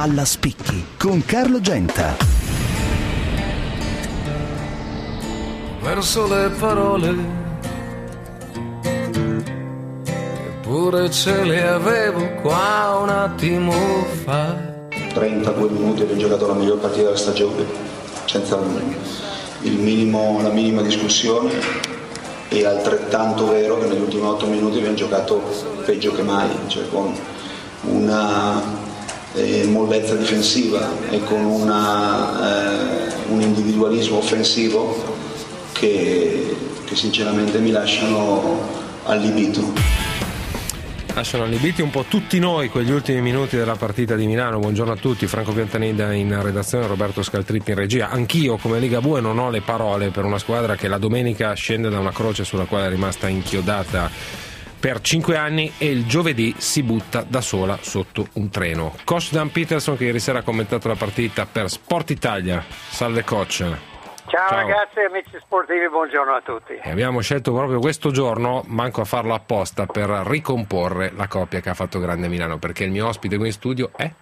Palla Spicchi con Carlo Genta. Verso le parole, eppure ce le avevo qua un attimo fa. 32 minuti abbiamo giocato la miglior partita della stagione, senza la minima discussione. È altrettanto vero che negli ultimi 8 minuti abbiamo giocato peggio che mai, cioè con una mollezza difensiva e con un individualismo offensivo che sinceramente mi lasciano allibito. Lasciano allibiti un po' tutti noi quegli ultimi minuti della partita di Milano. Buongiorno a tutti, Franco Piantanida in redazione, Roberto Scaltritti in regia. Anch'io come Ligabue non ho le parole per una squadra che la domenica scende da una croce sulla quale è rimasta inchiodata per 5 anni e il giovedì si butta da sola sotto un treno. Coach Dan Peterson, che ieri sera ha commentato la partita per Sport Italia. Salve coach. Ciao ragazzi, amici sportivi, buongiorno a tutti. E abbiamo scelto proprio questo giorno, manco a farlo apposta, per ricomporre la coppia che ha fatto grande Milano, perché il mio ospite qui in studio è...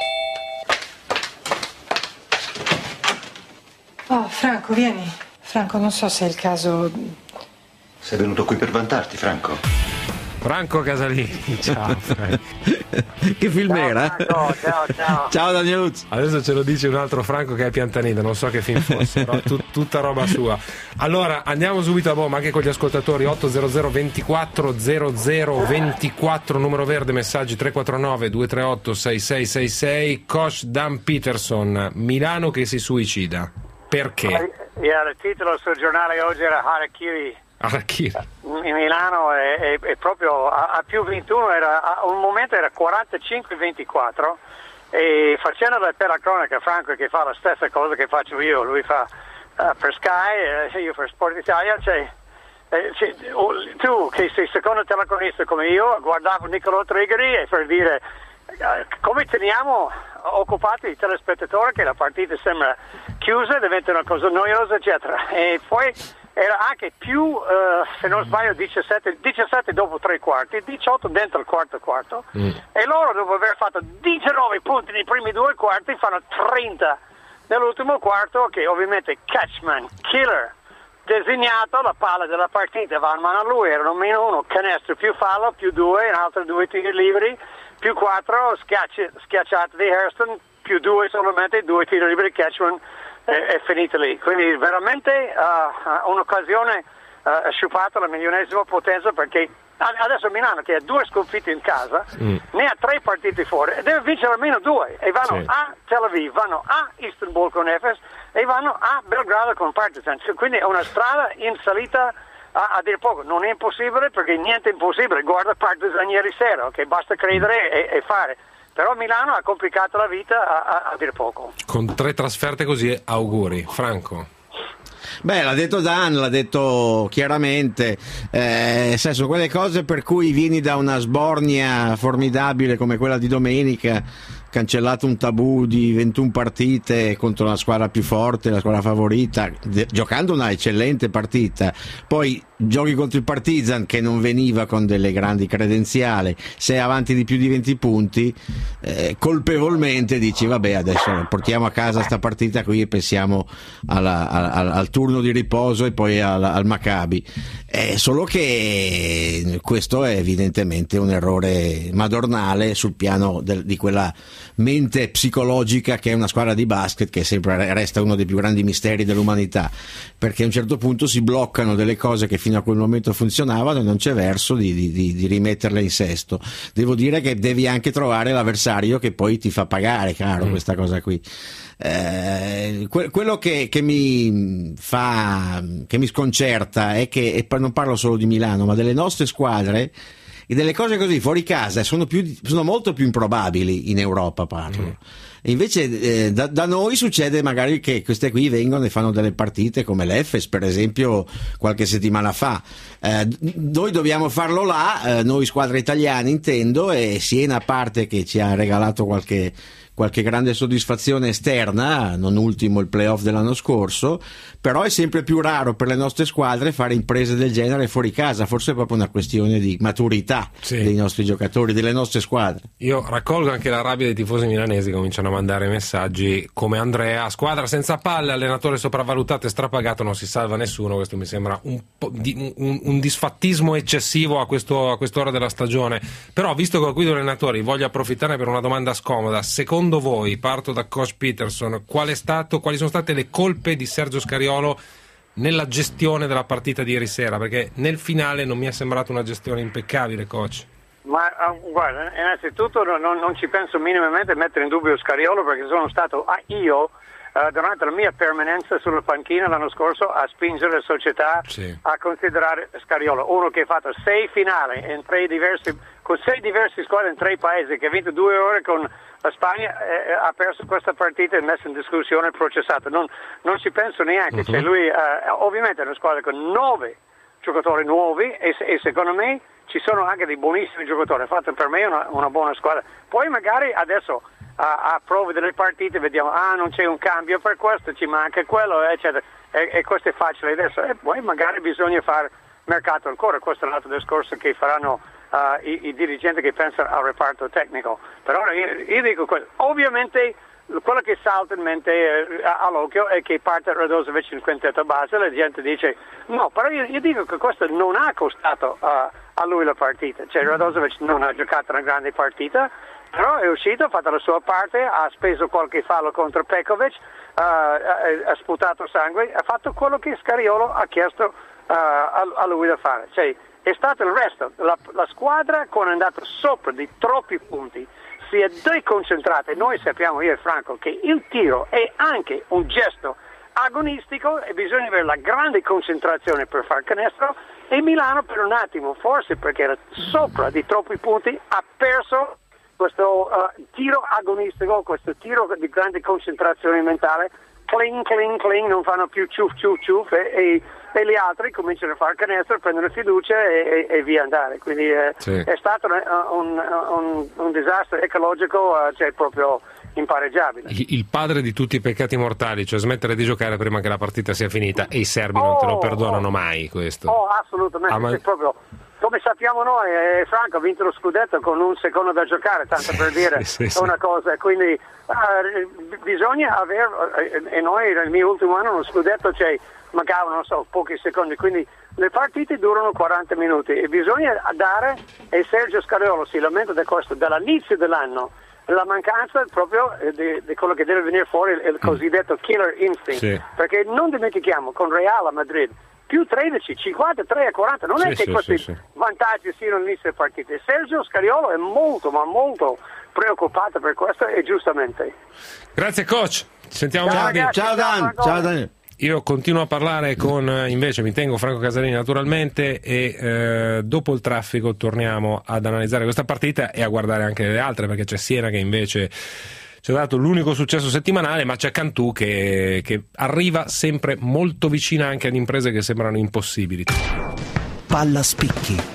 Oh, Franco, vieni. Franco, non so se è il caso... Sei venuto qui per vantarti, Franco? Franco Casalini, ciao. Che film era? Franco, ciao. Ciao Danieluzzi. Adesso ce lo dice un altro Franco che è Piantanida, non so che film fosse, però tutta roba sua. Allora andiamo subito a bomba anche con gli ascoltatori. 800 24 00 24, numero verde, messaggi 349 238 6666. Coach Dan Peterson, Milano che si suicida, perché? Il titolo sul giornale oggi era Harakiri. In Milano è proprio a più 21, a un momento era 45-24 e facendo per la cronaca Franco, che fa la stessa cosa che faccio io, lui fa per Sky, io per Sport Italia, tu che sei secondo telecronista come io guardavo Nicolò Trigari e per dire come teniamo occupati i telespettatori, che la partita sembra chiusa, diventa una cosa noiosa eccetera, e poi era anche più, se non sbaglio, 17 dopo 3 quarti, 18 dentro il quarto, e loro dopo aver fatto 19 punti nei primi 2 quarti fanno 30 nell'ultimo quarto, che ovviamente Catchman, killer, designato la palla della partita, va in mano a lui, erano -1, canestro più fallo, più 2, un altro 2 tiri liberi, più 4, schiacciata di Hairston, più 2 solamente, 2 tiri liberi di Catchman, è finita lì. Quindi veramente un'occasione sciupata alla milionesima potenza, perché adesso Milano, che ha 2 sconfitte in casa, ne ha 3 partite fuori e deve vincere almeno 2, e vanno a Tel Aviv, vanno a Istanbul con Efes e vanno a Belgrado con Partizan, quindi è una strada in salita a dir poco. Non è impossibile, perché niente è impossibile, guarda Partizan ieri sera, che basta credere e fare. Però Milano ha complicato la vita a dir poco. Con 3 trasferte così, auguri. Franco? Beh, l'ha detto Dan, l'ha detto chiaramente, sono quelle cose per cui vieni da una sbornia formidabile come quella di domenica, cancellato un tabù di 21 partite contro la squadra più forte, la squadra favorita, giocando una eccellente partita, poi giochi contro il Partizan che non veniva con delle grandi credenziali, sei avanti di più di 20 punti, colpevolmente dici vabbè, adesso portiamo a casa sta partita qui e pensiamo al turno di riposo e poi al Maccabi, solo che questo è evidentemente un errore madornale sul piano di quella mente psicologica che è una squadra di basket, che sempre resta uno dei più grandi misteri dell'umanità, perché a un certo punto si bloccano delle cose che fino a quel momento funzionavano e non c'è verso di rimetterle in sesto. Devo dire che devi anche trovare l'avversario che poi ti fa pagare caro questa cosa qui. Quello che mi sconcerta è che, e non parlo solo di Milano ma delle nostre squadre, e delle cose così fuori casa sono molto più improbabili in Europa, parlo. E invece da noi succede magari che queste qui vengono e fanno delle partite come l'Efes, per esempio, qualche settimana fa. Noi dobbiamo farlo là, noi squadre italiane intendo, e Siena, a parte che ci ha regalato qualche qualche grande soddisfazione esterna, non ultimo il playoff dell'anno scorso, però è sempre più raro per le nostre squadre fare imprese del genere fuori casa, forse è proprio una questione di maturità dei nostri giocatori, delle nostre squadre. Io raccolgo anche la rabbia dei tifosi milanesi che cominciano a mandare messaggi come Andrea: squadra senza palle, allenatore sopravvalutato e strapagato, non si salva nessuno. Questo mi sembra un disfattismo eccessivo a quest'ora della stagione. Però, visto che ho qui due allenatori, voglio approfittare per una domanda scomoda. Secondo voi, parto da coach Peterson, quali sono state le colpe di Sergio Scariolo nella gestione della partita di ieri sera? Perché nel finale non mi è sembrata una gestione impeccabile, coach. Ma guarda, innanzitutto non ci penso minimamente a mettere in dubbio Scariolo, perché sono stato io durante la mia permanenza sulla panchina l'anno scorso a spingere la società a considerare Scariolo, uno che ha fatto 6 finali con 6 diverse squadre in 3 paesi, che ha vinto 2 ore con la Spagna, ha perso questa partita e messo in discussione e processato. Non ci penso neanche. Cioè lui ovviamente è una squadra con 9 giocatori nuovi e secondo me ci sono anche dei buonissimi giocatori. Ha fatto per me una buona squadra. Poi magari adesso a prove delle partite vediamo non c'è un cambio per questo, ci manca quello, eccetera, e questo è facile adesso, e poi magari bisogna fare mercato ancora. Questo è un altro discorso che faranno i dirigenti che pensano al reparto tecnico. Però io dico questo, ovviamente quello che salta in mente all'occhio è che parte Radosevic in quintetto base, la gente dice no, però io dico che questo non ha costato a lui la partita. Cioè Radosevic non ha giocato una grande partita, però è uscito, ha fatto la sua parte, ha speso qualche fallo contro Pekovic, ha sputato sangue, ha fatto quello che Scariolo ha chiesto a lui da fare. Cioè, è stato il resto, la squadra quando è andata sopra di troppi punti si è deconcentrata, e noi sappiamo, io e Franco, che il tiro è anche un gesto agonistico e bisogna avere la grande concentrazione per far canestro, e Milano per un attimo, forse perché era sopra di troppi punti, ha perso questo tiro agonistico, questo tiro di grande concentrazione mentale. Cling, cling, cling, non fanno più ciuff, ciuff, ciuff, e gli altri cominciano a fare canestro, prendono fiducia e via andare. Quindi è stato un disastro ecologico, cioè proprio impareggiabile. Il padre di tutti i peccati mortali, cioè smettere di giocare prima che la partita sia finita, e i serbi non te lo perdonano mai questo. Assolutamente, proprio. Come sappiamo noi, Franco ha vinto lo scudetto con un secondo da giocare, tanto per dire una cosa, quindi bisogna avere, e noi nel mio ultimo anno lo scudetto mancavano, pochi secondi, quindi le partite durano 40 minuti e bisogna dare, e Sergio Scariolo si lamenta di questo dall'inizio dell'anno, la mancanza proprio di quello che deve venire fuori, il cosiddetto killer instinct, perché non dimentichiamo, con Real a Madrid più 13, 53 a 40, non è che questi vantaggi siano all'inizio delle partite. Sergio Scariolo è molto, ma molto preoccupato per questo, e giustamente. Grazie coach, sentiamo ciao Dan. Io continuo a parlare con, invece mi tengo Franco Casalini naturalmente, e dopo il traffico torniamo ad analizzare questa partita e a guardare anche le altre, perché c'è Siena che invece ci ha dato l'unico successo settimanale, ma c'è Cantù che arriva sempre molto vicina anche ad imprese che sembrano impossibili. Palla spicchi.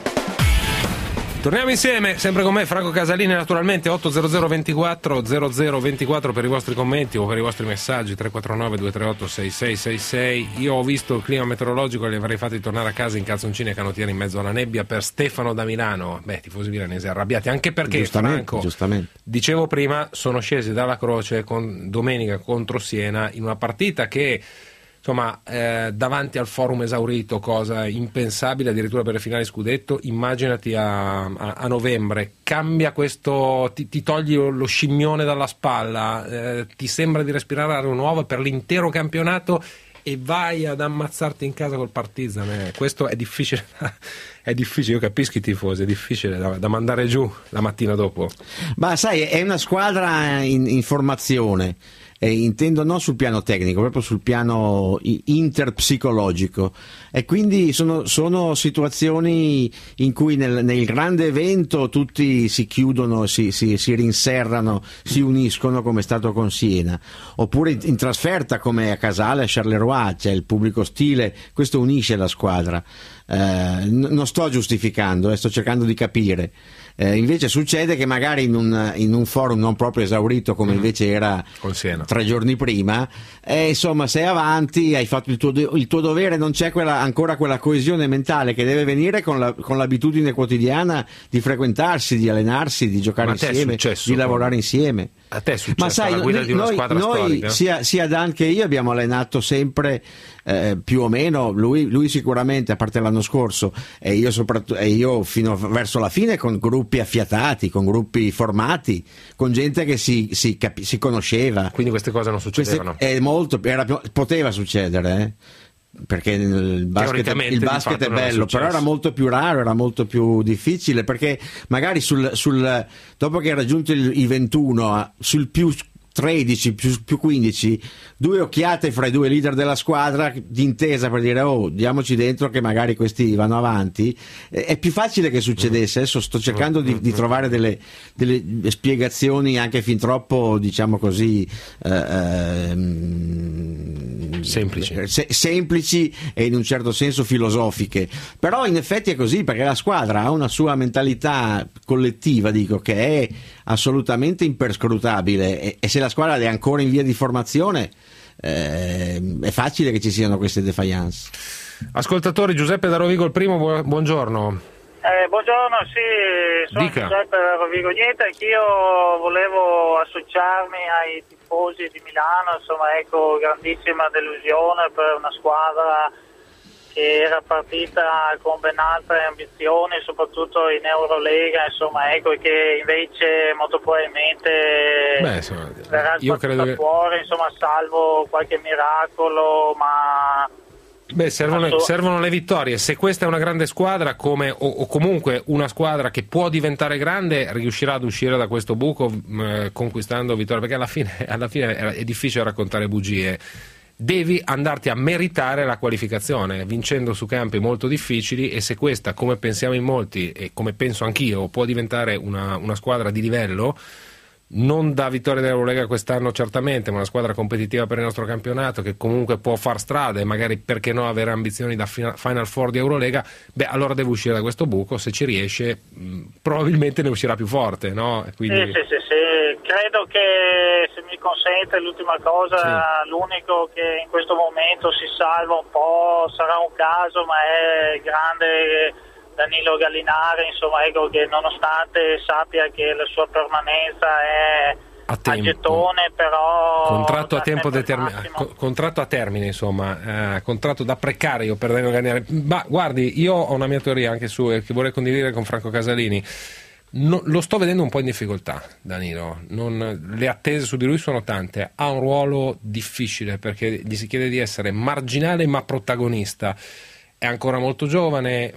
Torniamo insieme, sempre con me Franco Casalini naturalmente. 800 24 0024 per i vostri commenti o per i vostri messaggi, 349 238 6666. Io ho visto il clima meteorologico e li avrei fatti tornare a casa in calzoncini e canottiere in mezzo alla nebbia per Stefano da Milano. Tifosi milanesi arrabbiati, anche perché Franco, dicevo prima, sono scesi dalla Croce con domenica contro Siena in una partita che insomma davanti al forum esaurito, cosa impensabile addirittura per le finali scudetto. Immaginati a novembre, cambia questo, ti togli lo scimmione dalla spalla, ti sembra di respirare aria nuova per l'intero campionato e vai ad ammazzarti in casa col Partizan. Questo è difficile, io capisco i tifosi, è difficile da mandare giù la mattina dopo. Ma sai, è una squadra in formazione. Intendo non sul piano tecnico, proprio sul piano interpsicologico, e quindi sono situazioni in cui nel grande evento tutti si chiudono, si rinserrano, si uniscono, come è stato con Siena, oppure in trasferta come a Casale, a Charleroi, c'è il pubblico ostile, questo unisce la squadra. Non sto giustificando, sto cercando di capire. Invece succede che magari in un forum non proprio esaurito come invece era 3 giorni prima, insomma sei avanti, hai fatto il tuo dovere, non c'è ancora quella coesione mentale che deve venire con l'abitudine quotidiana di frequentarsi, di allenarsi, di giocare insieme, di lavorare insieme. A te è successo? Ma sai, alla guida di una squadra storica? sia Dan che io abbiamo allenato sempre più o meno, lui sicuramente, a parte l'anno scorso, e io fino verso la fine, con gruppi affiatati, con gruppi formati, con gente che si conosceva. Quindi queste cose non succedevano? Poteva succedere, perché il basket è bello, però era molto più raro, era molto più difficile, perché magari dopo che hai raggiunto i 21, sul più 13 più 15, 2 occhiate fra i 2 leader della squadra d'intesa per dire diamoci dentro che magari questi vanno avanti, è più facile che succedesse. Adesso sto cercando di trovare delle spiegazioni anche fin troppo, diciamo così, semplici e in un certo senso filosofiche, però in effetti è così, perché la squadra ha una sua mentalità collettiva, dico, che è assolutamente imperscrutabile, e se la squadra è ancora in via di formazione è facile che ci siano queste defiance. Ascoltatori, Giuseppe da Rovigo il primo, buongiorno. Buongiorno, sì, sono Dica. Giuseppe da Rovigo. Niente, anch'io volevo associarmi ai tifosi di Milano, insomma, ecco, grandissima delusione per una squadra che era partita con ben altre ambizioni, soprattutto in Eurolega, insomma, ecco, e che invece molto probabilmente verrà sbattuta fuori, insomma, salvo qualche miracolo, ma... servono le vittorie. Se questa è una grande squadra, o comunque una squadra che può diventare grande, riuscirà ad uscire da questo buco conquistando vittorie, perché alla fine è difficile raccontare bugie. Devi andarti a meritare la qualificazione vincendo su campi molto difficili, e se questa, come pensiamo in molti e come penso anch'io, può diventare una squadra di livello, non da vittoria dell'Eurolega quest'anno certamente, ma una squadra competitiva per il nostro campionato, che comunque può far strada e magari, perché no, avere ambizioni da Final Four di Eurolega, allora deve uscire da questo buco. Se ci riesce probabilmente ne uscirà più forte, no? Quindi... Sì. Credo che, se mi consente, l'ultima cosa, l'unico che in questo momento si salva un po', sarà un caso, ma è il grande Danilo Gallinari, insomma, ecco, che nonostante sappia che la sua permanenza è a gettone, però contratto a tempo determinato, contratto a termine, insomma, contratto da precario per Danilo Gallinari. Ma guardi, io ho una mia teoria anche che vorrei condividere con Franco Casalini. Lo sto vedendo un po' in difficoltà, Danilo. Le attese su di lui sono tante. Ha un ruolo difficile perché gli si chiede di essere marginale ma protagonista. È ancora molto giovane,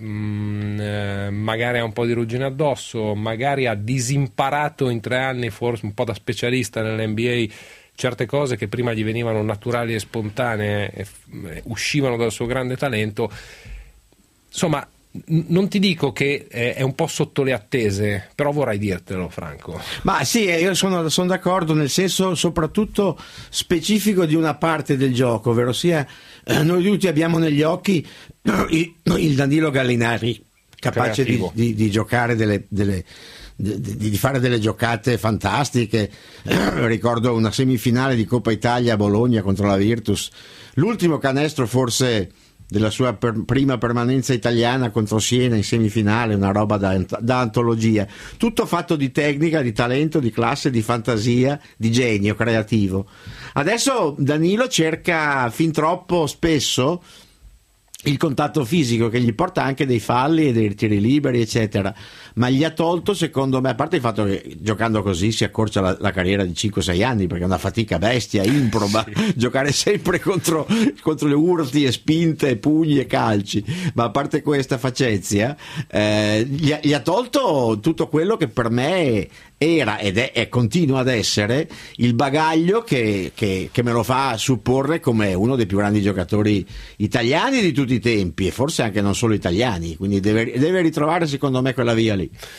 magari ha un po' di ruggine addosso, magari ha disimparato in 3 anni, forse un po' da specialista nell'NBA, certe cose che prima gli venivano naturali e spontanee, uscivano dal suo grande talento. Insomma, non ti dico che è un po' sotto le attese, però vorrei dirtelo, Franco. Ma sì, io sono d'accordo, nel senso soprattutto specifico di una parte del gioco, ovvero sia noi tutti abbiamo negli occhi il Danilo Gallinari capace di giocare di fare delle giocate fantastiche. Ricordo una semifinale di Coppa Italia a Bologna contro la Virtus, l'ultimo canestro forse della sua prima permanenza italiana contro Siena in semifinale, una roba da antologia, tutto fatto di tecnica, di talento, di classe, di fantasia, di genio creativo. Adesso Danilo cerca fin troppo spesso il contatto fisico, che gli porta anche dei falli e dei tiri liberi, eccetera, ma gli ha tolto, secondo me, a parte il fatto che giocando così si accorcia la carriera di 5-6 anni, perché è una fatica bestia, improba, giocare sempre contro le urti e spinte e pugni e calci, ma a parte questa facezia gli ha tolto tutto quello che per me era e continua ad essere il bagaglio che me lo fa supporre come uno dei più grandi giocatori italiani di tutti i tempi, e forse anche non solo italiani, quindi deve ritrovare, secondo me, quella via lì.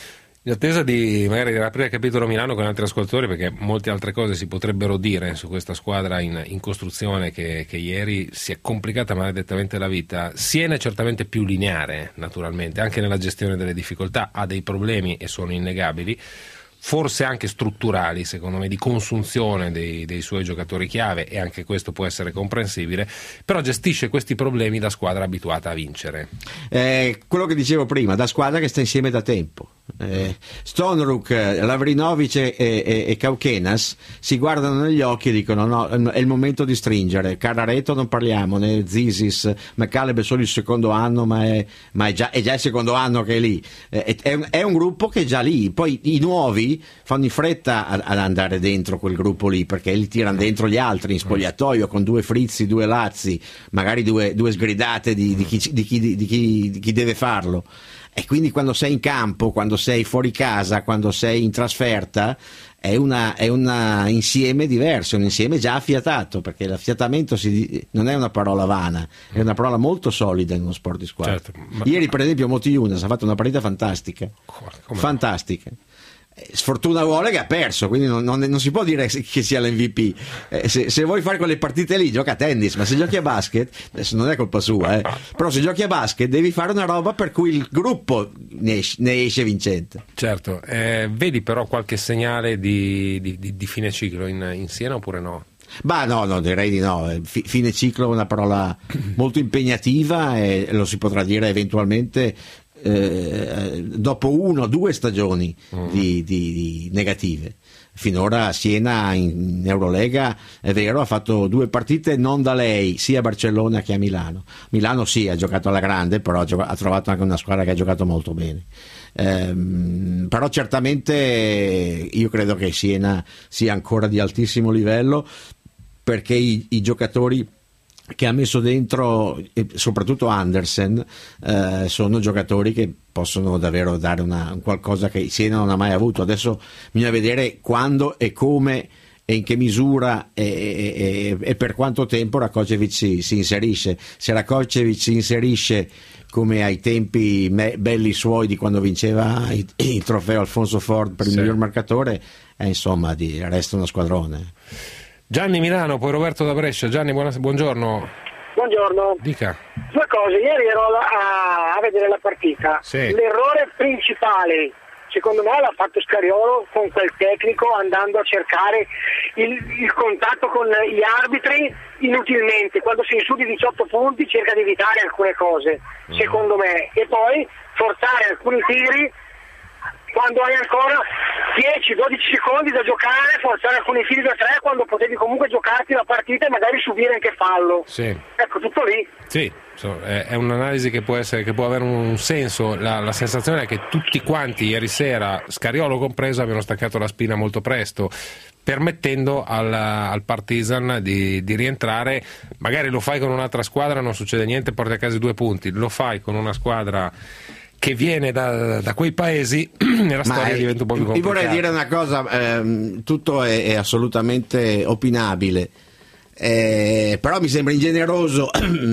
In attesa di magari riaprire il capitolo Milano con altri ascoltatori, perché molte altre cose si potrebbero dire su questa squadra in costruzione che ieri si è complicata maledettamente la vita. Siena è certamente più lineare, naturalmente, anche nella gestione delle difficoltà, ha dei problemi e sono innegabili, forse anche strutturali, secondo me, di consunzione dei suoi giocatori chiave, e anche questo può essere comprensibile, però gestisce questi problemi da squadra abituata a vincere. Quello che dicevo prima, da squadra che sta insieme da tempo. Stonruk, Lavrinovic e Kaukenas si guardano negli occhi e dicono no, è il momento di stringere. Carareto non parliamo, né Zisis, McCaleb è solo il secondo anno, ma è già il secondo anno che è lì. È un gruppo che è già lì, poi i nuovi fanno in fretta ad andare dentro quel gruppo lì, perché li tirano dentro gli altri in spogliatoio con 2 frizzi, 2 lazzi, magari due sgridate di chi deve farlo. E quindi quando sei in campo, quando sei fuori casa, quando sei in trasferta, è un insieme diverso, è un insieme già affiatato, perché l'affiatamento non è una parola vana, è una parola molto solida in uno sport di squadra. Certo, ieri per esempio Moti Younes ha fatto una partita fantastica. Fantastica. Sfortuna vuole che ha perso, quindi non si può dire che sia l'MVP. Se vuoi fare quelle partite lì, gioca a tennis, ma se giochi a basket, adesso non è colpa sua, però se giochi a basket devi fare una roba per cui il gruppo ne esce vincente. Certo, vedi però qualche segnale di fine ciclo in Siena oppure no? Bah no, direi di no. Fine ciclo è una parola molto impegnativa e lo si potrà dire eventualmente dopo 1 o 2 stagioni di negative. Finora Siena in Eurolega, è vero, ha fatto 2 partite non da lei, sia a Barcellona che a Milano. Milano sì, ha giocato alla grande, però ha trovato anche una squadra che ha giocato molto bene. Però certamente io credo che Siena sia ancora di altissimo livello, perché i giocatori che ha messo dentro, soprattutto Andersen, sono giocatori che possono davvero dare un qualcosa che Siena non ha mai avuto. Adesso bisogna vedere quando e come e in che misura e per quanto tempo Rakočević si inserisce. Se Rakočević si inserisce come ai tempi belli suoi di quando vinceva il trofeo Alfonso Ford per il miglior marcatore, insomma resta uno squadrone. Gianni Milano, poi Roberto da Brescia. Gianni, buongiorno. Buongiorno. Dica. 2 cose, ieri ero a vedere la partita. Sì. L'errore principale, secondo me, l'ha fatto Scariolo con quel tecnico, andando a cercare il contatto con gli arbitri inutilmente. Quando si in su di 18 punti cerca di evitare alcune cose, secondo me, e poi forzare alcuni tiri quando hai ancora 10-12 secondi da giocare, forzare alcuni tiri da 3 quando potevi comunque giocarti la partita e magari subire anche fallo. Sì. Ecco, tutto lì. Sì, è un'analisi che può avere un senso. La sensazione è che tutti quanti ieri sera, Scariolo compreso, abbiano staccato la spina molto presto, permettendo al Partizan di rientrare. Magari lo fai con un'altra squadra, non succede niente, porti a casa 2 punti. Lo fai con una squadra che viene da quei paesi e la storia diventa un po' più complicata. Io vorrei dire una cosa, tutto è assolutamente opinabile, però mi sembra ingeneroso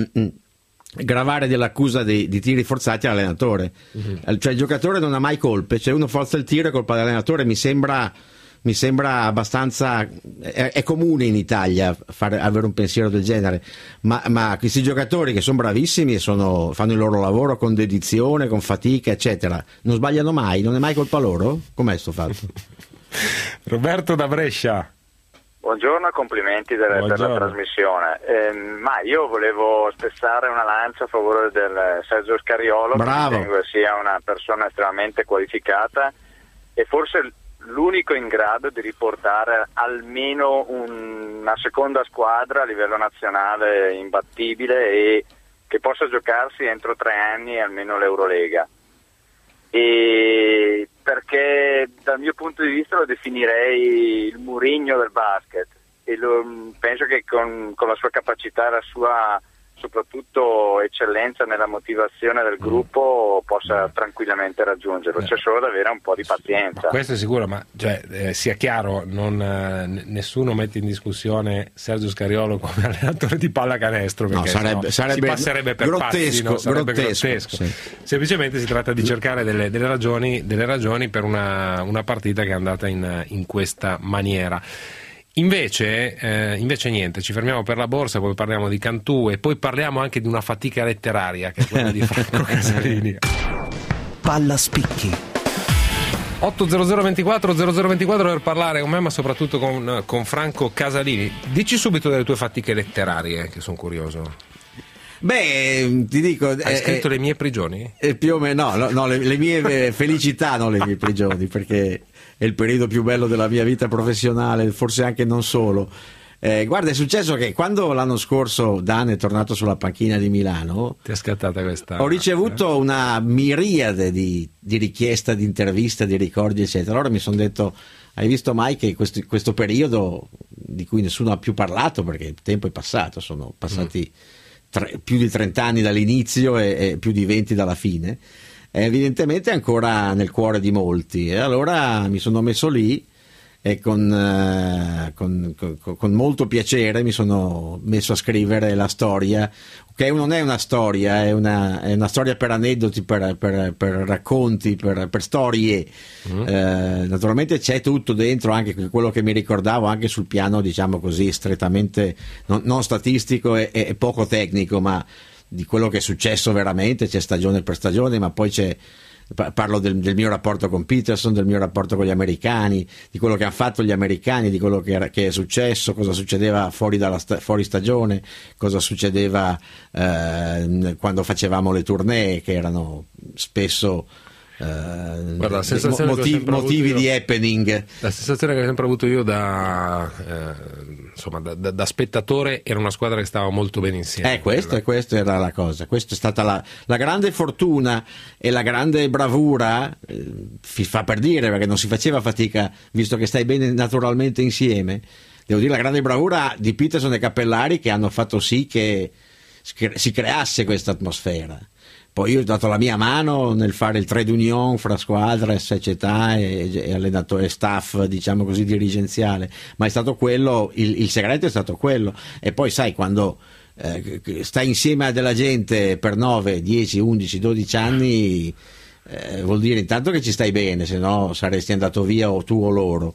gravare dell'accusa di tiri forzati all'allenatore. Cioè il giocatore non ha mai colpe, cioè uno forza il tiro è colpa dell'allenatore. Mi sembra abbastanza, è comune in Italia avere un pensiero del genere, ma questi giocatori che sono bravissimi e fanno il loro lavoro con dedizione, con fatica, eccetera, non sbagliano mai, non è mai colpa loro? Com'è sto fatto? Roberto da Brescia. Buongiorno, complimenti per la trasmissione. Ma io volevo spezzare una lancia a favore del Sergio Scariolo. Bravo. Che ritengo sia una persona estremamente qualificata e forse l'unico in grado di riportare almeno una seconda squadra a livello nazionale imbattibile e che possa giocarsi entro 3 anni almeno l'Eurolega. E perché dal mio punto di vista lo definirei il Mourinho del basket e penso che con la sua capacità e la sua soprattutto eccellenza nella motivazione del gruppo, possa tranquillamente raggiungerlo. C'è solo da avere un po' di pazienza. Ma questo è sicuro, ma sia chiaro, nessuno mette in discussione Sergio Scariolo come allenatore di pallacanestro, perché sarebbe si passerebbe per grottesco, pazzi, no? Sarebbe grottesco. Sì. Semplicemente si tratta di cercare delle ragioni per una partita che è andata in questa maniera. Invece niente, ci fermiamo per la borsa, poi parliamo di Cantù e poi parliamo anche di una fatica letteraria che è quella di Franco Casalini. Palla spicchi. 80024 0024 per parlare con me, ma soprattutto con Franco Casalini. Dici subito delle tue fatiche letterarie, che sono curioso. Beh, ti dico, hai scritto Le mie prigioni? Più o meno, no, le mie felicità, non le mie prigioni, perché è il periodo più bello della mia vita professionale, forse anche non solo. Guarda, è successo che quando l'anno scorso Dan è tornato sulla panchina di Milano, ti è scattata questa? Ho ricevuto una miriade di richieste, di interviste, di ricordi, eccetera. Allora mi sono detto: hai visto mai che questo periodo di cui nessuno ha più parlato, perché il tempo è passato, sono passati più di 30 anni dall'inizio e più di 20 dalla fine, è evidentemente ancora nel cuore di molti, e allora mi sono messo lì e con molto piacere mi sono messo a scrivere la storia, che non è una storia, è una storia per aneddoti, per racconti, per storie. Naturalmente c'è tutto dentro, anche quello che mi ricordavo, anche sul piano, diciamo così, strettamente non statistico e poco tecnico, ma di quello che è successo veramente. C'è stagione per stagione, ma poi parlo del mio rapporto con Peterson, del mio rapporto con gli americani, di quello che hanno fatto gli americani, di quello che è successo, cosa succedeva fuori stagione, cosa succedeva quando facevamo le tournée, che erano spesso Guarda, motivi di happening. La sensazione che ho sempre avuto io da spettatore era una squadra che stava molto bene insieme. Questa era la cosa. Questa è stata la grande fortuna e la grande bravura, fa per dire, perché non si faceva fatica, visto che stai bene naturalmente insieme. Devo dire, la grande bravura di Peterson e Cappellari, che hanno fatto sì che si creasse questa atmosfera. Poi io ho dato la mia mano nel fare il trade union fra squadra, società e allenatore, staff, diciamo così, dirigenziale, ma è stato quello, il segreto è stato quello. E poi sai, quando stai insieme a della gente per 9, 10, 11, 12 anni, vuol dire intanto che ci stai bene, se no saresti andato via o tu o loro,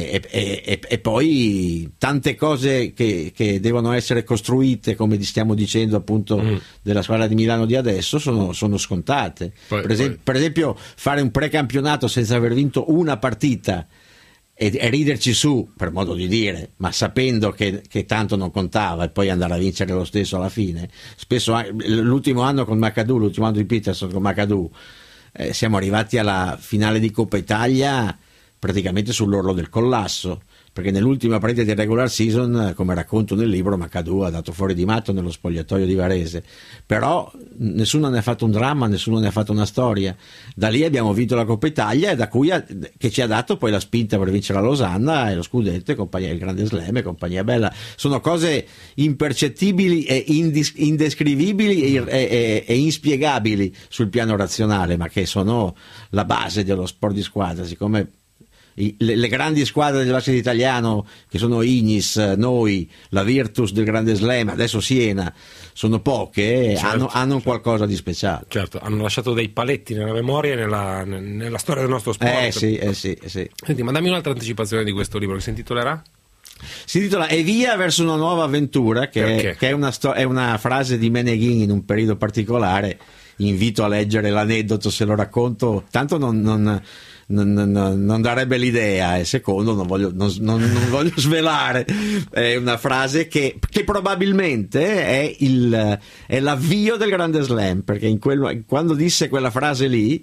e poi tante cose che devono essere costruite, come stiamo dicendo appunto della squadra di Milano di adesso, sono scontate. Per esempio fare un precampionato senza aver vinto una partita e riderci su, per modo di dire, ma sapendo che tanto non contava, e poi andare a vincere lo stesso alla fine. Spesso l'ultimo anno con McAdoo, l'ultimo anno di Peterson con McAdoo, siamo arrivati alla finale di Coppa Italia praticamente sull'orlo del collasso, perché nell'ultima partita di regular season, come racconto nel libro, McAdoo ha dato fuori di matto nello spogliatoio di Varese, però nessuno ne ha fatto un dramma, nessuno ne ha fatto una storia. Da lì abbiamo vinto la Coppa Italia, e che ci ha dato poi la spinta per vincere a Losanna e lo scudetto e compagnia, il Grande Slam e compagnia bella. Sono cose impercettibili e indescrivibili e inspiegabili sul piano razionale, ma che sono la base dello sport di squadra. Siccome le grandi squadre del basket italiano, che sono Ignis, noi, la Virtus del Grande Slam, adesso Siena, sono poche, hanno qualcosa di speciale. Certo, hanno lasciato dei paletti nella memoria e nella storia del nostro sport. Sì. Senti, ma dammi un'altra anticipazione di questo libro, che si intitolerà? Si intitola E via verso una nuova avventura, che è una frase di Meneghin in un periodo particolare. Invito a leggere l'aneddoto, se lo racconto, tanto non darebbe l'idea, e secondo non voglio svelare. È una frase che probabilmente è l'avvio del Grande Slam, perché quando disse quella frase lì,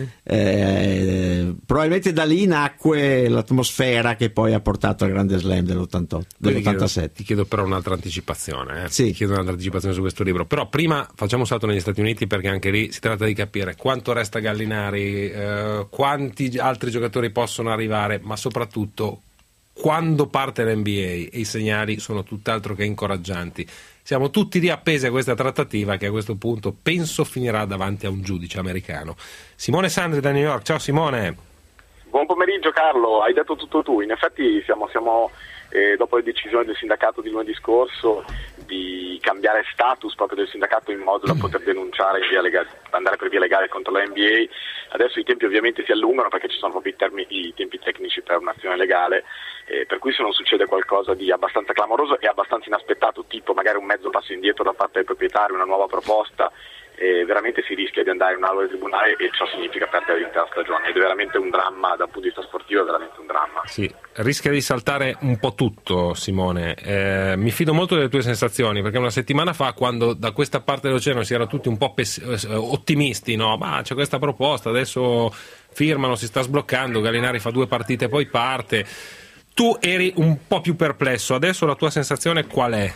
probabilmente da lì nacque l'atmosfera che poi ha portato al Grande Slam dell'87. Ti chiedo però un'altra anticipazione, Ti chiedo un'altra anticipazione su questo libro, però prima facciamo un salto negli Stati Uniti, perché anche lì si tratta di capire quanto resta Gallinari, quanti altri giocatori possono arrivare, ma soprattutto quando parte l'NBA, e i segnali sono tutt'altro che incoraggianti. Siamo tutti lì appesi a questa trattativa che a questo punto penso finirà davanti a un giudice americano. Simone Sandri da New York. Ciao Simone. Buon pomeriggio Carlo, hai detto tutto tu. In effetti siamo dopo le decisioni del sindacato di lunedì scorso di cambiare status proprio del sindacato in modo da poter denunciare in via legale, andare per via legale contro la NBA. Adesso i tempi ovviamente si allungano perché ci sono proprio i tempi tecnici per un'azione legale, per cui se non succede qualcosa di abbastanza clamoroso e abbastanza inaspettato, tipo magari un mezzo passo indietro da parte del proprietario, una nuova proposta, veramente si rischia di andare in un'aula di tribunale e ciò significa perdere l'intera stagione ed è veramente un dramma dal punto di vista sportivo, è veramente un dramma. Sì, rischia di saltare un po' tutto Simone. Mi fido molto delle tue sensazioni, perché una settimana fa, quando da questa parte dell'oceano si era tutti un po' ottimisti, no? Ma c'è questa proposta, adesso firmano, si sta sbloccando, Gallinari fa 2 partite poi parte, tu eri un po' più perplesso, adesso la tua sensazione qual è?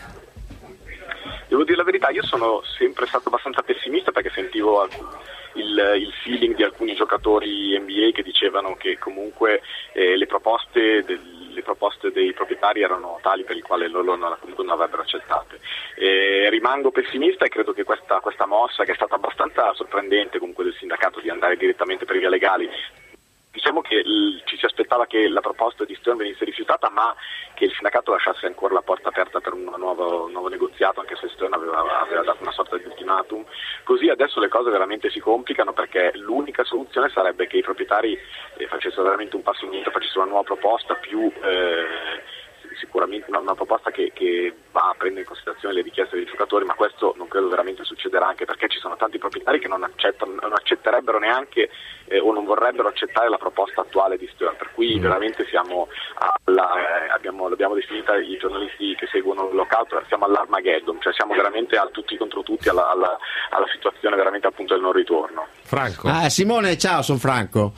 Devo dire la verità, io sono sempre stato abbastanza pessimista perché sentivo il feeling di alcuni giocatori NBA che dicevano che comunque le proposte dei proprietari erano tali per il quale loro comunque non avrebbero accettate. Rimango pessimista e credo che questa mossa, che è stata abbastanza sorprendente comunque del sindacato di andare direttamente per via legali, diciamo che ci si aspettava che la proposta di Stern venisse rifiutata, ma che il sindacato lasciasse ancora la porta aperta per un nuovo negoziato, anche se Stern aveva dato una sorta di ultimatum. Così adesso le cose veramente si complicano, perché l'unica soluzione sarebbe che i proprietari facessero veramente un passo indietro, facessero una nuova proposta più sicuramente una proposta che va a prendere in considerazione le richieste dei giocatori, ma questo non credo veramente succederà, anche perché ci sono tanti proprietari che non accetterebbero neanche o non vorrebbero accettare la proposta attuale di Stern, per cui veramente siamo l'abbiamo definita i giornalisti che seguono il lockout, siamo all'Armageddon, cioè siamo veramente al tutti contro tutti, alla situazione veramente al punto del non ritorno. Franco. Simone, ciao, sono Franco.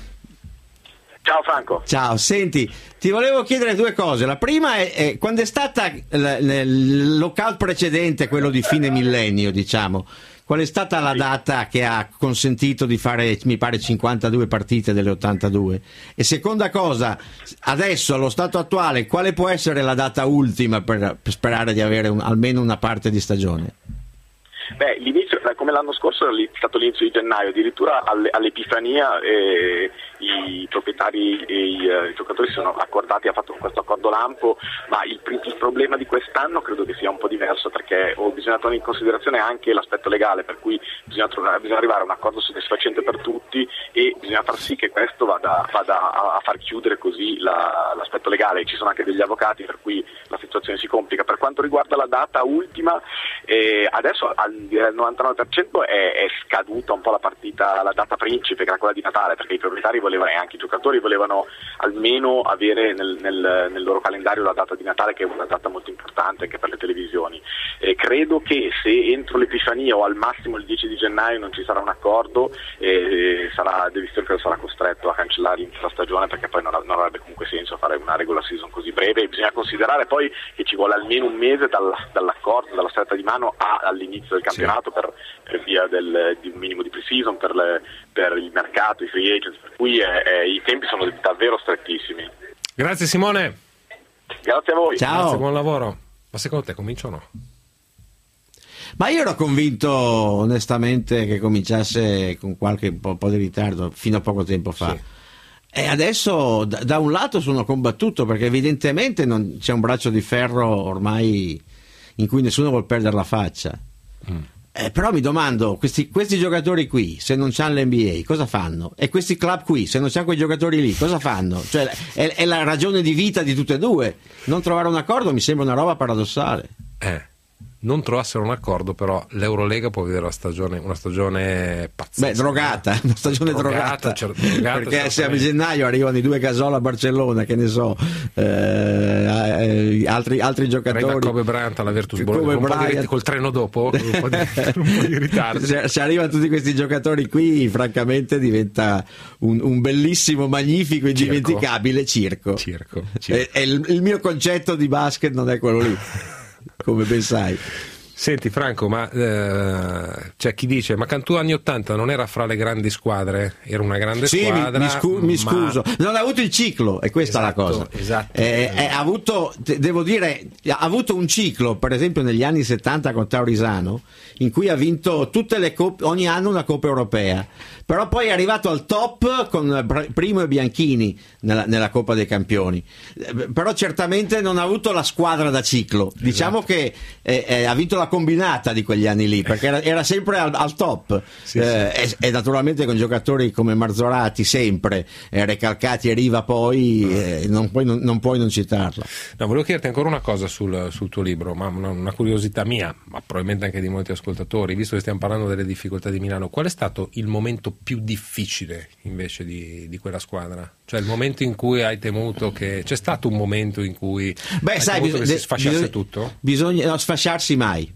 Ciao Franco. Ciao, senti, ti volevo chiedere 2 cose. La prima è quando è stata il lockout precedente, quello di fine millennio, diciamo, qual è stata la data che ha consentito di fare, mi pare, 52 partite delle 82? E seconda cosa, adesso allo stato attuale, quale può essere la data ultima per sperare di avere almeno una parte di stagione? Beh, l'inizio, come l'anno scorso, è stato l'inizio di gennaio, addirittura all'Epifania i proprietari e i giocatori si sono accordati, ha fatto questo accordo lampo, ma il problema di quest'anno credo che sia un po' diverso, perché bisogna tenere in considerazione anche l'aspetto legale, per cui bisogna arrivare a un accordo soddisfacente per tutti e bisogna far sì che questo vada a far chiudere così l'aspetto legale. Ci sono anche degli avvocati, per cui la situazione si complica. Per quanto riguarda la data ultima, adesso al 99% è scaduta un po' la data principe, che era quella di Natale, perché i proprietari volevano, e anche i giocatori volevano almeno avere nel loro calendario la data di Natale, che è una data molto importante anche per le televisioni. Credo che se entro l'Epifania o al massimo il 10 di gennaio non ci sarà un accordo, David Stern sarà costretto a cancellare l'intera stagione, perché poi non avrebbe comunque senso fare una regular season così breve. E bisogna considerare poi che ci vuole almeno un mese dall'accordo, dalla stretta di mano all'inizio del campionato, per via di un minimo di pre-season, per il mercato, i free agents, per cui i tempi sono davvero strettissimi. Grazie Simone. Grazie a voi. Ciao. Grazie, buon lavoro. Ma secondo te comincia o no? Ma io ero convinto onestamente che cominciasse con qualche po' di ritardo fino a poco tempo fa. Sì. E adesso da un lato sono combattuto, perché evidentemente non c'è un braccio di ferro ormai in cui nessuno vuol perdere la faccia. Però mi domando, questi giocatori qui, se non c'hanno l'NBA, cosa fanno? E questi club qui, se non c'hanno quei giocatori lì, cosa fanno? Cioè, è la ragione di vita di tutte e due. Non trovare un accordo mi sembra una roba paradossale. Non trovassero un accordo, però l'Eurolega può vedere una stagione pazzesca. Drogata, una stagione drogata. Perché se a gennaio arrivano i 2 Gasol a Barcellona, che ne so, altri giocatori, da Kobe Bryant alla Virtus Bologna col treno dopo, un po' di ritardo. Se arrivano tutti questi giocatori qui, francamente diventa un bellissimo, magnifico, indimenticabile circo. E il mio concetto di basket non è quello lì, come ben sai. Senti Franco, ma c'è chi dice ma Cantù anni 80 non era fra le grandi squadre, era una grande squadra. Mi scuso, non ha avuto il ciclo, e questa è la cosa. Esatto. Ha avuto, devo dire, ha avuto un ciclo, per esempio negli anni 70 con Taurisano, in cui ha vinto tutte le coppe, ogni anno una Coppa Europea, però poi è arrivato al top con Primo e Bianchini nella Coppa dei Campioni, però certamente non ha avuto la squadra da ciclo, diciamo che ha vinto la combinata di quegli anni lì, perché era sempre al top, sì. E naturalmente con giocatori come Marzorati sempre, Recalcati e Riva poi, non puoi non citarla. No, volevo chiederti ancora una cosa sul tuo libro, ma una curiosità mia, ma probabilmente anche di molti ascoltatori, visto che stiamo parlando delle difficoltà di Milano, qual è stato il momento più difficile invece di quella squadra? Cioè il momento in cui hai temuto che c'è stato un momento in cui temuto che si sfasciasse tutto? Bisogna sfasciarsi mai.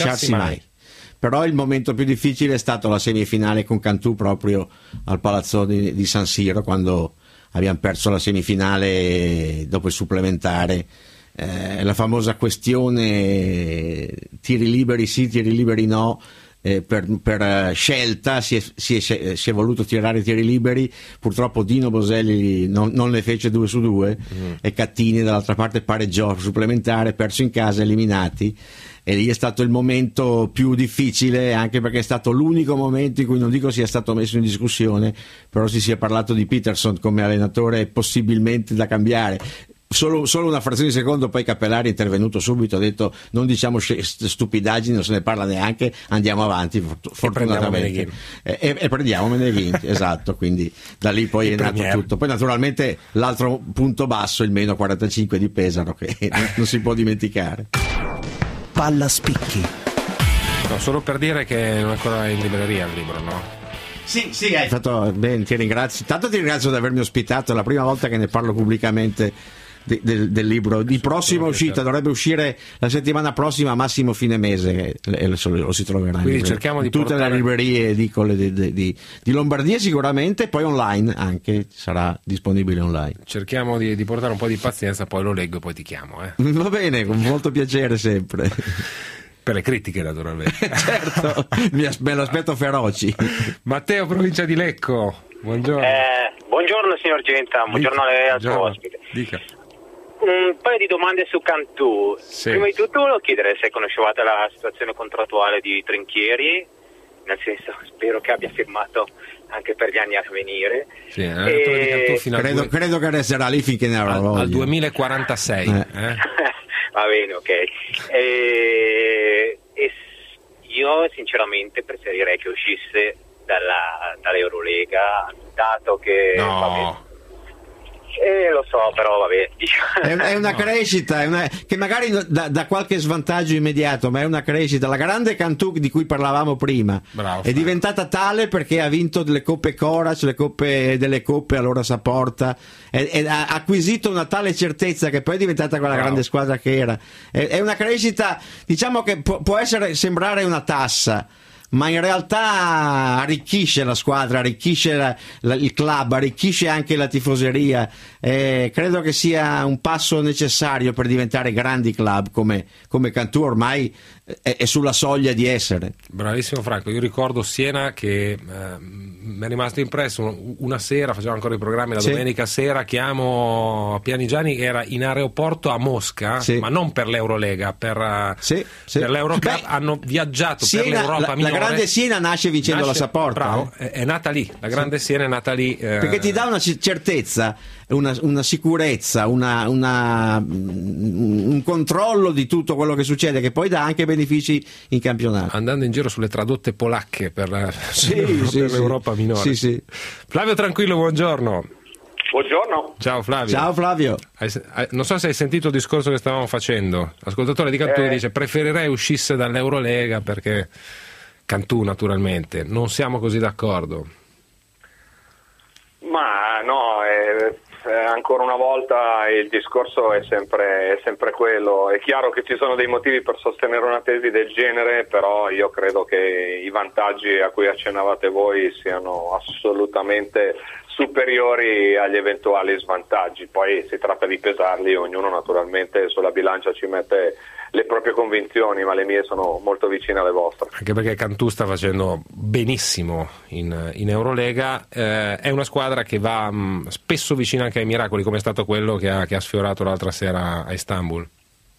Però il momento più difficile è stato la semifinale con Cantù proprio al Palazzone di San Siro, quando abbiamo perso la semifinale dopo il supplementare. La famosa questione tiri liberi sì, tiri liberi no, per scelta si è voluto tirare tiri liberi, purtroppo Dino Boselli non ne fece 2 su 2 e Cattini dall'altra parte pareggiò supplementare, perso in casa, eliminati, e lì è stato il momento più difficile, anche perché è stato l'unico momento in cui non dico sia stato messo in discussione, però si sia parlato di Peterson come allenatore possibilmente da cambiare. Solo una frazione di secondo, poi Cappellari è intervenuto subito, ha detto non diciamo stupidaggini, non se ne parla neanche, andiamo avanti fortunatamente e prendiamo Meneghin. Esatto, quindi da lì poi è nato tutto. Poi naturalmente l'altro punto basso, il meno 45 di Pesaro, che non si può dimenticare. Palla spicchi. No, solo per dire che non è ancora in libreria il libro, no? Sì, hai fatto bene, ti ringrazio. Tanto ti ringrazio di avermi ospitato, è la prima volta che ne parlo pubblicamente del libro. Di prossima uscita, dovrebbe uscire la settimana prossima, massimo fine mese, lo si troverà. Quindi cerchiamo di tutte le librerie edicole di Lombardia sicuramente, poi online anche, sarà disponibile online. Cerchiamo di portare un po' di pazienza, poi lo leggo e poi ti chiamo. Va bene, con molto piacere sempre. Per le critiche naturalmente. Certo, me lo aspetto feroci. Matteo, provincia di Lecco, buongiorno. Buongiorno signor Genta, buongiorno al suo ospite. Dica. Un paio di domande su Cantù. Sì. Prima di tutto volevo chiedere se conoscevate la situazione contrattuale di Trinchieri, nel senso spero che abbia firmato anche per gli anni a venire. Sì, di Cantù fino credo che resterà lì finché ne avrà voglia. Al 2046. Va bene, ok. Io sinceramente preferirei che uscisse dall'Eurolega, dato che no. Lo so, però vabbè. È una crescita, che magari da qualche svantaggio immediato, ma è una crescita. La grande Cantù di cui parlavamo prima è diventata tale perché ha vinto delle coppe Corac, delle coppe allora Saporta, ha acquisito una tale certezza che poi è diventata quella grande squadra che era. È una crescita, diciamo, che può sembrare una tassa, ma in realtà arricchisce la squadra, arricchisce il club, arricchisce anche la tifoseria. Credo che sia un passo necessario per diventare grandi club come Cantù ormai è sulla soglia di essere. Bravissimo Franco, io ricordo Siena che mi è rimasto impresso una sera, facevamo ancora i programmi la domenica sera, chiamo Pianigiani, era in aeroporto a Mosca, ma non per l'Eurolega, per l'Eurocup. Hanno viaggiato Siena, per l'Europa minore. La grande Siena nasce vincendo la Saporta. Bravo, è nata lì, la grande Siena è nata lì. Perché ti dà una certezza, una sicurezza, un controllo di tutto quello che succede, che poi dà anche benefici in campionato. Andando in giro sulle tradotte polacche per l'Europa minore. Sì. Flavio Tranquillo, buongiorno. Buongiorno. Ciao Flavio. Ciao Flavio. Non so se hai sentito il discorso che stavamo facendo. L'ascoltatore di Cantù dice preferirei uscisse dall'Eurolega perché Cantù naturalmente. Non siamo così d'accordo. Ma no, ancora una volta il discorso è sempre quello. È chiaro che ci sono dei motivi per sostenere una tesi del genere, però io credo che i vantaggi a cui accennavate voi siano assolutamente superiori agli eventuali svantaggi. Poi si tratta di pesarli, ognuno naturalmente sulla bilancia ci mette le proprie convinzioni, ma le mie sono molto vicine alle vostre. Anche perché Cantù sta facendo benissimo in Eurolega, è una squadra che va spesso vicina anche ai miracoli, come è stato quello che ha sfiorato l'altra sera a Istanbul.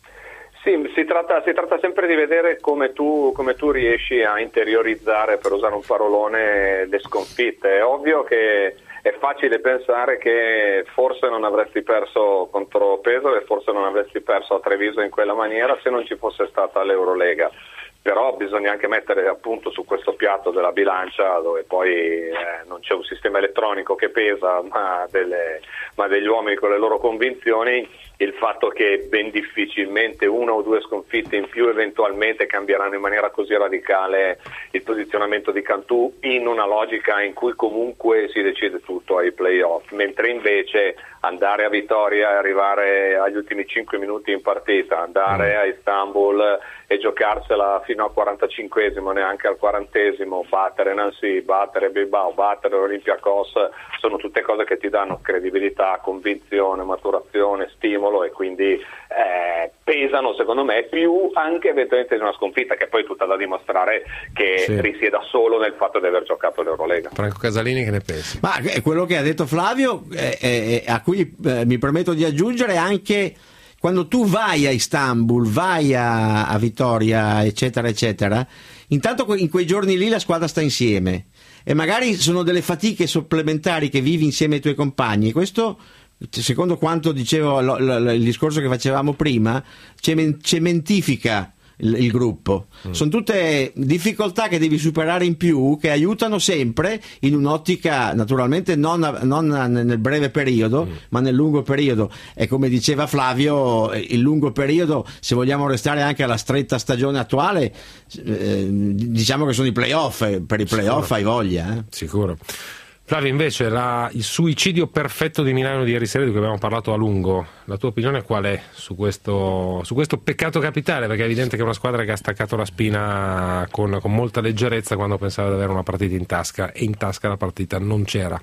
Sì, si tratta sempre di vedere come tu riesci a interiorizzare, per usare un parolone, le sconfitte. È ovvio che è facile pensare che forse non avresti perso contro Pesaro e forse non avresti perso a Treviso in quella maniera se non ci fosse stata l'Eurolega. Però bisogna anche mettere appunto su questo piatto della bilancia, dove poi non c'è un sistema elettronico che pesa, ma degli uomini con le loro convinzioni, il fatto che ben difficilmente una o due sconfitte in più eventualmente cambieranno in maniera così radicale il posizionamento di Cantù in una logica in cui comunque si decide tutto ai playoff, mentre invece andare a Vittoria e arrivare agli ultimi 5 minuti in partita, andare a Istanbul e giocarsela fino al 45esimo, neanche al 40esimo, battere Nancy, battere Bilbao, battere Olympiacos, sono tutte cose che ti danno credibilità, convinzione, maturazione, stimolo, e quindi pesano secondo me più anche eventualmente di una sconfitta, che poi è tutta da dimostrare che risieda solo nel fatto di aver giocato l'Eurolega. Franco Casalini, che ne pensi? Ma quello che ha detto Flavio, a cui mi permetto di aggiungere anche quando tu vai a Istanbul, vai a Vittoria, eccetera eccetera, intanto in quei giorni lì la squadra sta insieme e magari sono delle fatiche supplementari che vivi insieme ai tuoi compagni. Questo, secondo quanto dicevo il discorso che facevamo prima, cementifica il gruppo. Sono tutte difficoltà che devi superare in più, che aiutano sempre in un'ottica naturalmente non nel breve periodo ma nel lungo periodo, e come diceva Flavio, il lungo periodo, se vogliamo restare anche alla stretta stagione attuale, diciamo che sono i playoff. Per i playoff hai voglia, sicuro. Flavio, invece, il suicidio perfetto di Milano di ieri sera, di cui abbiamo parlato a lungo, la tua opinione qual è su questo peccato capitale? Perché è evidente che è una squadra che ha staccato la spina con molta leggerezza quando pensava di avere una partita in tasca, e in tasca la partita non c'era.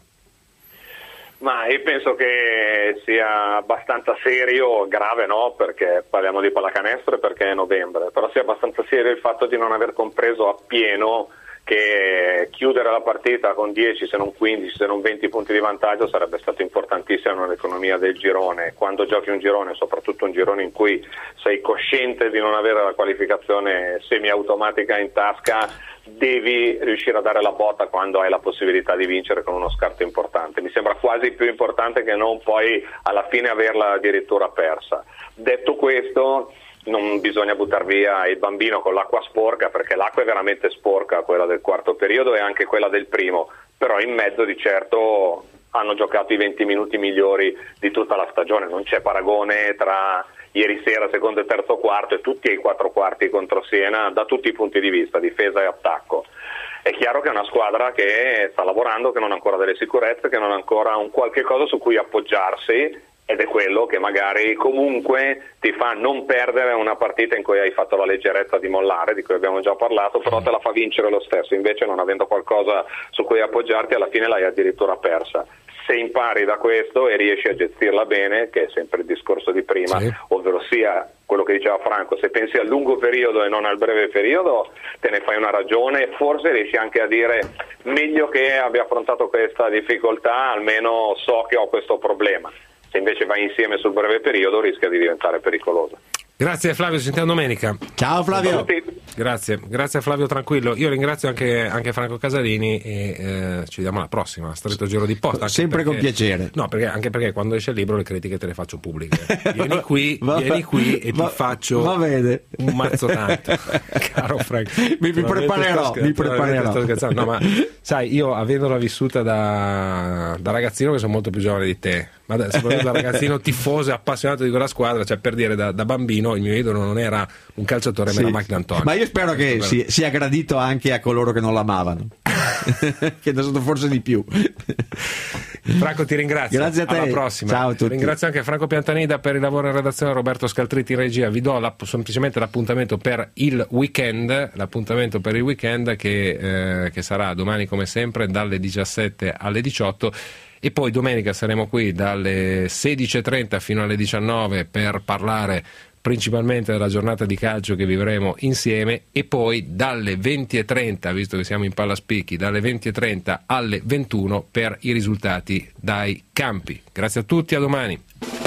Ma io penso che sia abbastanza serio, grave no, perché parliamo di pallacanestro e perché è novembre, però sia abbastanza serio il fatto di non aver compreso appieno che chiudere la partita con 10, se non 15, se non 20 punti di vantaggio sarebbe stato importantissimo nell'economia del girone. Quando giochi un girone, soprattutto un girone in cui sei cosciente di non avere la qualificazione semiautomatica in tasca, devi riuscire a dare la botta quando hai la possibilità di vincere con uno scarto importante. Mi sembra quasi più importante che non poi alla fine averla addirittura persa. Detto questo, non bisogna buttare via il bambino con l'acqua sporca, perché l'acqua è veramente sporca, quella del quarto periodo e anche quella del primo, però in mezzo di certo hanno giocato i 20 minuti migliori di tutta la stagione, non c'è paragone tra ieri sera secondo e terzo quarto e tutti i 4 quarti contro Siena da tutti i punti di vista, difesa e attacco. È chiaro che è una squadra che sta lavorando, che non ha ancora delle sicurezze, che non ha ancora un qualche cosa su cui appoggiarsi, ed è quello che magari comunque ti fa non perdere una partita in cui hai fatto la leggerezza di mollare, di cui abbiamo già parlato, però te la fa vincere lo stesso. Invece, non avendo qualcosa su cui appoggiarti, alla fine l'hai addirittura persa. Se impari da questo e riesci a gestirla bene, che è sempre il discorso di prima, ovvero sia quello che diceva Franco, se pensi al lungo periodo e non al breve periodo te ne fai una ragione, forse riesci anche a dire meglio che abbia affrontato questa difficoltà, almeno so che ho questo problema. Se invece vai insieme sul breve periodo rischia di diventare pericoloso. Grazie Flavio, ci sentiamo domenica. Ciao Flavio. Grazie a Flavio Tranquillo. Io ringrazio anche Franco Casalini e ci vediamo alla prossima, stretto giro di posta. Sempre con piacere. No, anche perché quando esce il libro le critiche te le faccio pubbliche. Vieni qui e ti faccio un mazzo tanto. Caro Franco. Mi preparerò. No, ma sai, io avendola vissuta da ragazzino, che sono molto più giovane di te, ma soprattutto da ragazzino tifoso e appassionato di quella squadra, cioè per dire da bambino il mio idolo non era un calciatore, ma era Mike D'Antoni. Ma io spero che sia gradito anche a coloro che non l'amavano che ne sono forse di più. Franco, ti ringrazio. Grazie a te. Alla prossima. Ciao a tutti. Ringrazio anche Franco Piantanida per il lavoro in redazione, Roberto Scaltritti in regia. Vi do semplicemente l'appuntamento per il weekend, che sarà domani come sempre dalle 17 alle 18. E poi domenica saremo qui dalle 16:30 fino alle 19 per parlare principalmente della giornata di calcio che vivremo insieme, e poi dalle 20:30, visto che siamo in Palla Spicchi, dalle 20:30 alle 21 per i risultati dai campi. Grazie a tutti, a domani.